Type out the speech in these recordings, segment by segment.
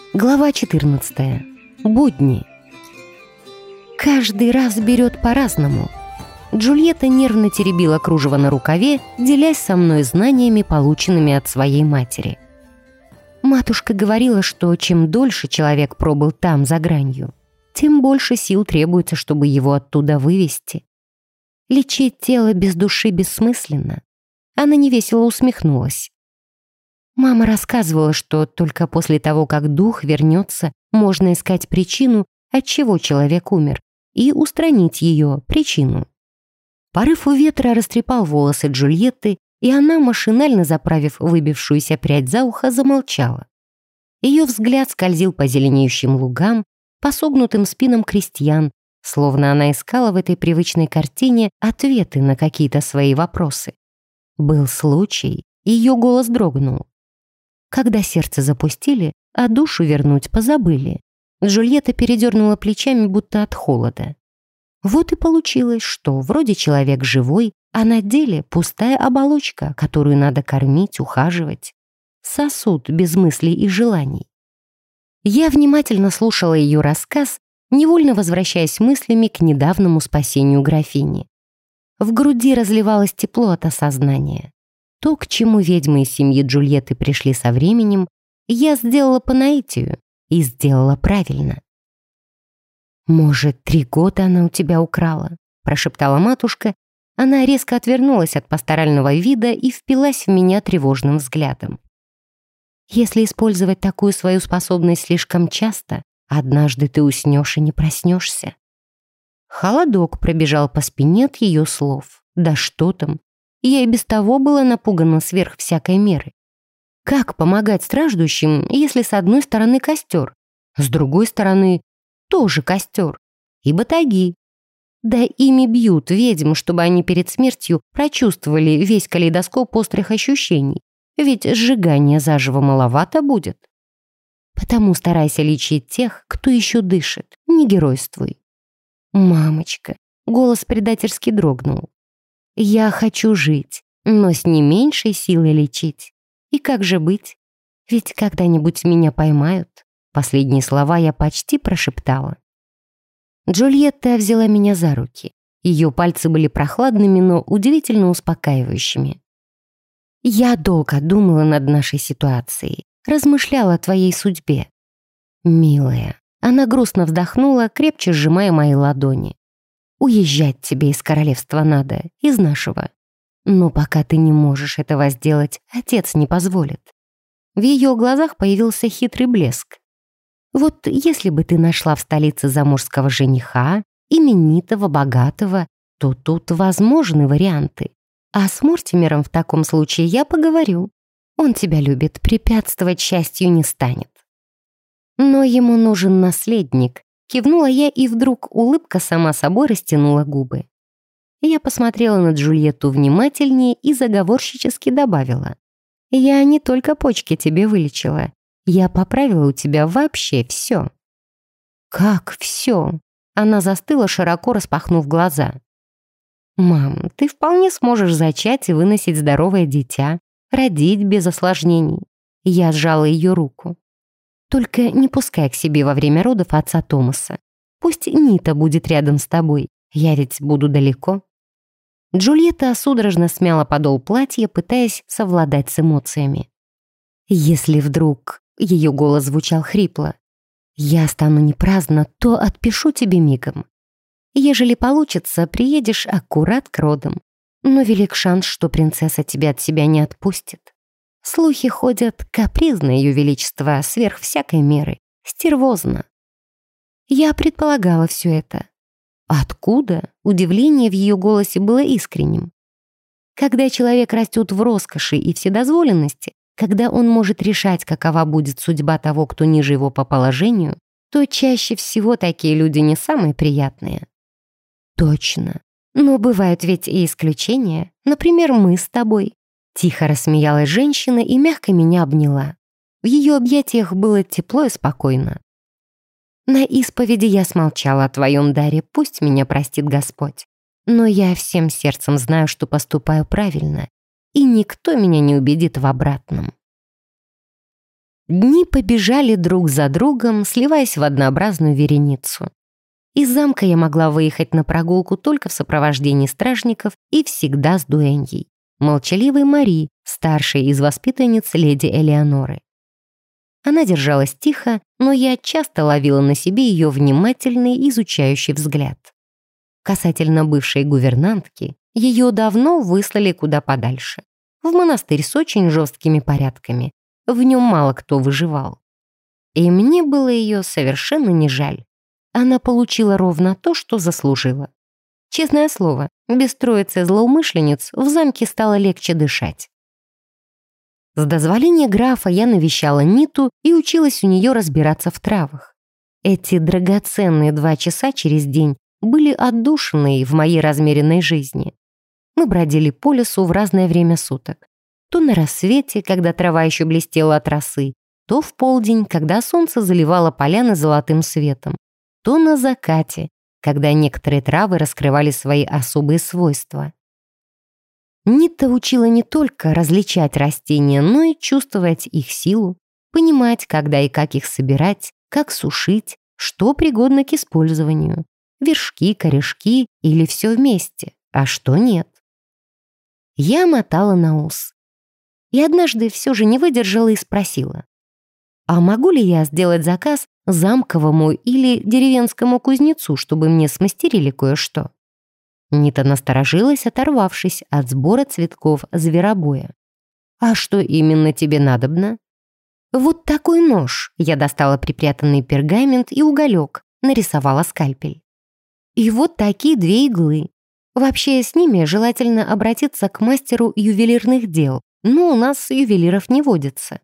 Глава 14. Будни. Каждый раз берет по-разному. Джульетта нервно теребила кружево на рукаве, делясь со мной знаниями, полученными от своей матери. Матушка говорила, что чем дольше человек пробыл там, за гранью, тем больше сил требуется, чтобы его оттуда вывести. Лечить тело без души бессмысленно. Она невесело усмехнулась. Мама рассказывала, что только после того, как дух вернется, можно искать причину, отчего человек умер, и устранить ее, причину. Порыв у ветра растрепал волосы Джульетты, и она, машинально заправив выбившуюся прядь за ухо, замолчала. Ее взгляд скользил по зеленеющим лугам, по согнутым спинам крестьян, словно она искала в этой привычной картине ответы на какие-то свои вопросы. Был случай, ее голос дрогнул. Когда сердце запустили, а душу вернуть позабыли. Джульетта передернула плечами, будто от холода. Вот и получилось, что вроде человек живой, а на деле пустая оболочка, которую надо кормить, ухаживать. Сосуд без мыслей и желаний. Я внимательно слушала ее рассказ, невольно возвращаясь мыслями к недавнему спасению графини. В груди разливалось тепло от осознания. То, к чему ведьмы из семьи Джульетты пришли со временем, я сделала по наитию и сделала правильно. «Может, 3 года она у тебя украла?» — прошептала матушка. Она резко отвернулась от пасторального вида и впилась в меня тревожным взглядом. «Если использовать такую свою способность слишком часто, однажды ты уснешь и не проснешься». Холодок пробежал по спине от ее слов. Да что там? Я и без того была напугана сверх всякой меры. Как помогать страждущим, если с одной стороны костер, с другой стороны тоже костер и батаги? Да ими бьют ведьм, чтобы они перед смертью прочувствовали весь калейдоскоп острых ощущений, ведь сжигания заживо маловато будет. Потому старайся лечить тех, кто еще дышит, не геройствуй. «Мамочка», — голос предательски дрогнул. «Я хочу жить, но с не меньшей силой лечить. И как же быть? Ведь когда-нибудь меня поймают». Последние слова я почти прошептала. Джульетта взяла меня за руки. Ее пальцы были прохладными, но удивительно успокаивающими. «Я долго думала над нашей ситуацией, размышляла о твоей судьбе. Милая». Она грустно вздохнула, крепче сжимая мои ладони. «Уезжать тебе из королевства надо, из нашего. Но пока ты не можешь этого сделать, отец не позволит». В ее глазах появился хитрый блеск. «Вот если бы ты нашла в столице заморского жениха, именитого, богатого, то тут возможны варианты. А с Мортимером в таком случае я поговорю. Он тебя любит, препятствовать счастью не станет». «Но ему нужен наследник», — кивнула я, и вдруг улыбка сама собой растянула губы. Я посмотрела на Джульетту внимательнее и заговорщически добавила. «Я не только почки тебе вылечила. Я поправила у тебя вообще все». «Как все?» Она застыла, широко распахнув глаза. «Мам, ты вполне сможешь зачать и выносить здоровое дитя, родить без осложнений». Я сжала ее руку. «Только не пускай к себе во время родов отца Томаса. Пусть Нита будет рядом с тобой, я ведь буду далеко». Джульетта судорожно смяла подол платья, пытаясь совладать с эмоциями. «Если вдруг...» — ее голос звучал хрипло. «Я стану не праздна, то отпишу тебе мигом. Ежели получится, приедешь аккурат к родам. Но велик шанс, что принцесса тебя от себя не отпустит. Слухи ходят, капризно ее величество, сверх всякой меры, стервозно». Я предполагала все это. Откуда? Удивление в ее голосе было искренним. Когда человек растет в роскоши и вседозволенности, когда он может решать, какова будет судьба того, кто ниже его по положению, то чаще всего такие люди не самые приятные. Точно. Но бывают ведь и исключения. Например, мы с тобой. Тихо рассмеялась женщина и мягко меня обняла. В ее объятиях было тепло и спокойно. На исповеди я смолчала о твоем даре, пусть меня простит Господь. Но я всем сердцем знаю, что поступаю правильно, и никто меня не убедит в обратном. Дни побежали друг за другом, сливаясь в однообразную вереницу. Из замка я могла выехать на прогулку только в сопровождении стражников и всегда с дуэньей, молчаливой Мари, старшей из воспитанниц леди Элеоноры. Она держалась тихо, но я часто ловила на себе ее внимательный, изучающий взгляд. Касательно бывшей гувернантки, ее давно выслали куда подальше. В монастырь с очень жесткими порядками. В нем мало кто выживал. И мне было ее совершенно не жаль. Она получила ровно то, что заслужила. Честное слово, без троицы злоумышленниц в замке стало легче дышать. С дозволения графа я навещала Ниту и училась у нее разбираться в травах. Эти драгоценные 2 часа через день были отдушиной в моей размеренной жизни. Мы бродили по лесу в разное время суток. То на рассвете, когда трава еще блестела от росы, то в полдень, когда солнце заливало поляны золотым светом, то на закате, когда некоторые травы раскрывали свои особые свойства. Нита учила не только различать растения, но и чувствовать их силу, понимать, когда и как их собирать, как сушить, что пригодно к использованию, вершки, корешки или все вместе, а что нет. Я мотала на ус. И однажды все же не выдержала и спросила: «А могу ли я сделать заказ замковому или деревенскому кузнецу, чтобы мне смастерили кое-что?» Нита насторожилась, оторвавшись от сбора цветков зверобоя. «А что именно тебе надобно?» «Вот такой нож», — я достала припрятанный пергамент и уголек, нарисовала скальпель. «И вот такие 2 иглы. Вообще, с ними желательно обратиться к мастеру ювелирных дел, но у нас ювелиров не водится».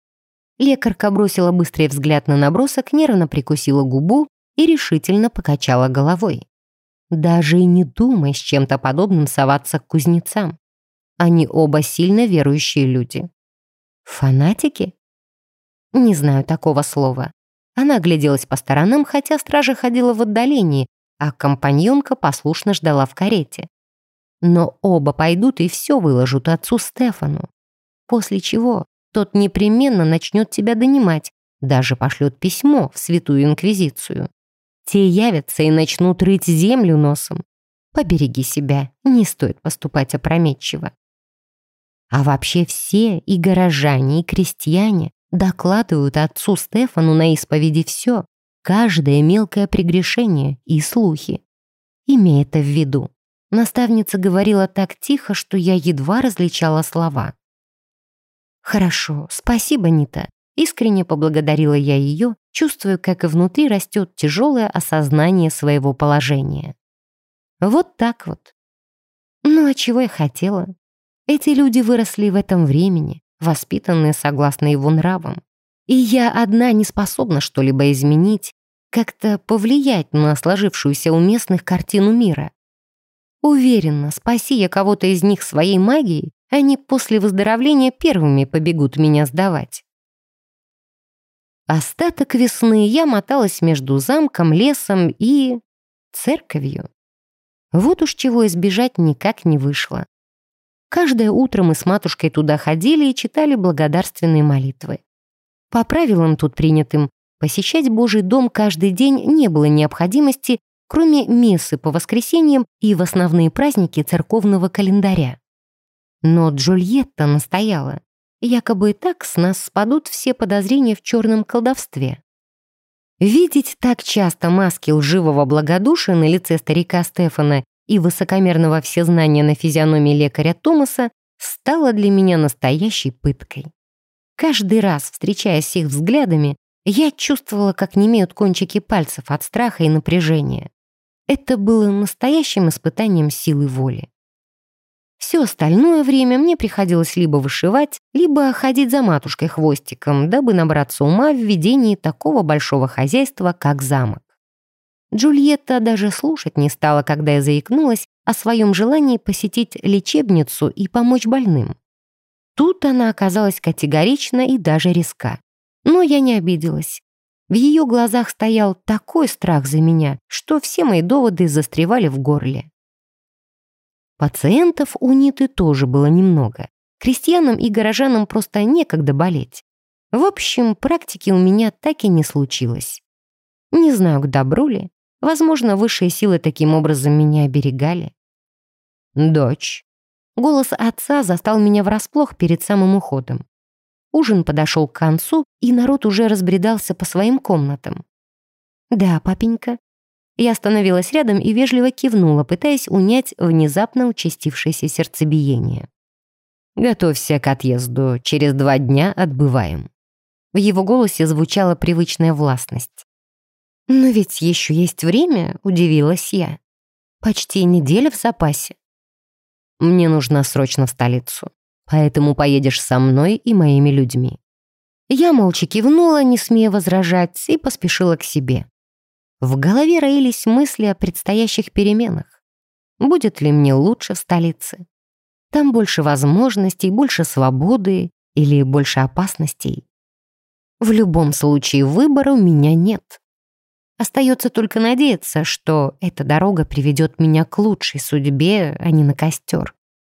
Лекарка бросила быстрый взгляд на набросок, нервно прикусила губу и решительно покачала головой. «Даже и не думай с чем-то подобным соваться к кузнецам. Они оба сильно верующие люди». «Фанатики?» «Не знаю такого слова». Она огляделась по сторонам, хотя стража ходила в отдалении, а компаньонка послушно ждала в карете. «Но оба пойдут и все выложат отцу Стефану. После чего тот непременно начнет тебя донимать, даже пошлет письмо в Святую Инквизицию. Те явятся и начнут рыть землю носом. Побереги себя, не стоит поступать опрометчиво». А вообще все, и горожане, и крестьяне, докладывают отцу Стефану на исповеди все, каждое мелкое прегрешение и слухи. Имей это в виду. Наставница говорила так тихо, что я едва различала слова. «Хорошо, спасибо, Нита». Искренне поблагодарила я ее, чувствуя, как и внутри растет тяжелое осознание своего положения. Вот так вот. Ну, а чего я хотела? Эти люди выросли в этом времени, воспитанные согласно его нравам. И я одна не способна что-либо изменить, как-то повлиять на сложившуюся у местных картину мира. Уверена, спаси я кого-то из них своей магией, они после выздоровления первыми побегут меня сдавать. Остаток весны я моталась между замком, лесом и церковью. Вот уж чего избежать никак не вышло. Каждое утро мы с матушкой туда ходили и читали благодарственные молитвы. По правилам тут принятым, посещать Божий дом каждый день не было необходимости, кроме мессы по воскресеньям и в основные праздники церковного календаря. Но Джульетта настояла. Якобы так с нас спадут все подозрения в черном колдовстве. Видеть так часто маски лживого благодушия на лице старика Стефана и высокомерного всезнания на физиономии лекаря Томаса стало для меня настоящей пыткой. Каждый раз, встречаясь с их взглядами, я чувствовала, как немеют кончики пальцев от страха и напряжения. Это было настоящим испытанием силы воли. Все остальное время мне приходилось либо вышивать, либо ходить за матушкой хвостиком, дабы набраться ума в ведении такого большого хозяйства, как замок. Джульетта даже слушать не стала, когда я заикнулась о своем желании посетить лечебницу и помочь больным. Тут она оказалась категорична и даже резка. Но я не обиделась. В ее глазах стоял такой страх за меня, что все мои доводы застревали в горле. Пациентов у Ниты тоже было немного. Крестьянам и горожанам просто некогда болеть. В общем, практики у меня так и не случилось. Не знаю, к добру ли. Возможно, высшие силы таким образом меня оберегали. «Дочь». Голос отца застал меня врасплох перед самым уходом. Ужин подошел к концу, и народ уже разбредался по своим комнатам. «Да, папенька». Я остановилась рядом и вежливо кивнула, пытаясь унять внезапно участившееся сердцебиение. «Готовься к отъезду. Через 2 дня отбываем». В его голосе звучала привычная властность. «Но ведь еще есть время», — удивилась я. «Почти неделя в запасе». «Мне нужно срочно в столицу, поэтому поедешь со мной и моими людьми». Я молча кивнула, не смея возражать, и поспешила к себе. В голове роились мысли о предстоящих переменах. Будет ли мне лучше в столице? Там больше возможностей, больше свободы или больше опасностей? В любом случае выбора у меня нет. Остается только надеяться, что эта дорога приведет меня к лучшей судьбе, а не на костер.